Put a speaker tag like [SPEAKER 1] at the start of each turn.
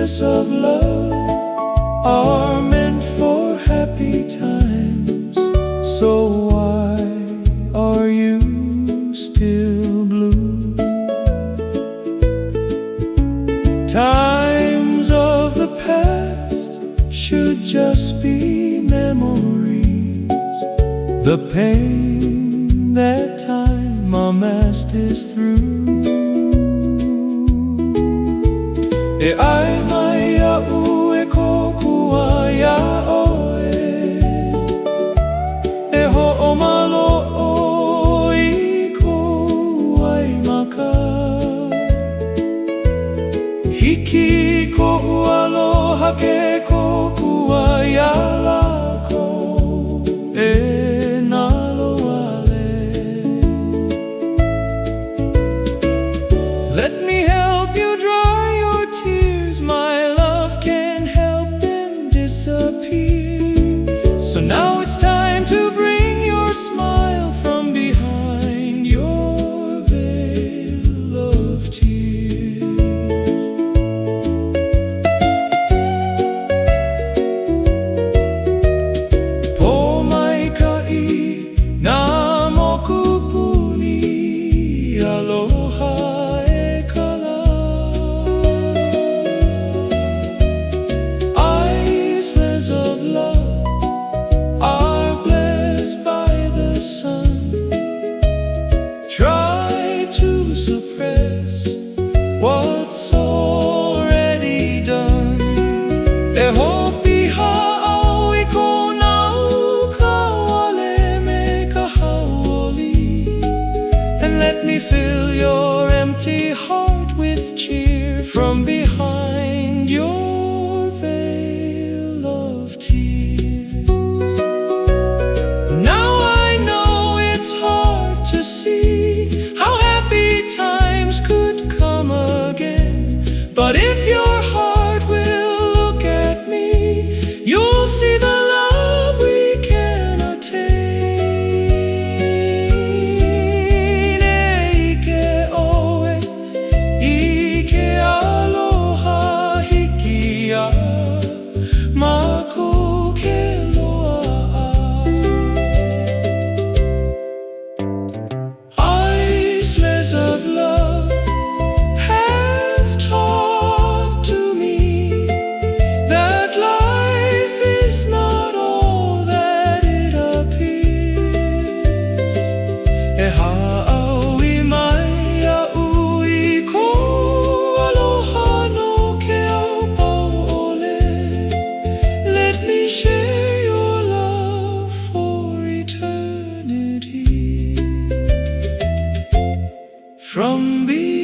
[SPEAKER 1] kisses of love are meant for happy times. So why are you still blue? Times of the past should just be memories. The pain that time amassed is through. E ai mai a'u e kokua ia oe, e ho'omalo'o i ko ai maka. Hiki ko aloha ke kokua ia lako, e nalo ale. Let me help you dry your tears, my love can help them disappear. So now it's time to bring your smile from behind your veil of tears. Po mai ka'i na mokupuni, aloha e kala. Islands of love are blessed by the sun. Try to suppress what's already done. E hopi ha'au I ko nau kawale me ka hauoli. And let me fill your empty heart with cheer from behind your veil of tears. Now I know it's hard to see how happy times could come again. But if your heart will look at me, you'll see the love we can attain. E ike oe, ike aloha hikia, mako ke loa'a. Islands of love have taught to me that life is not all that it appears. E ha'au I mai a'u I ko aloha no ke au pau'ole. Let me share your love for eternity. From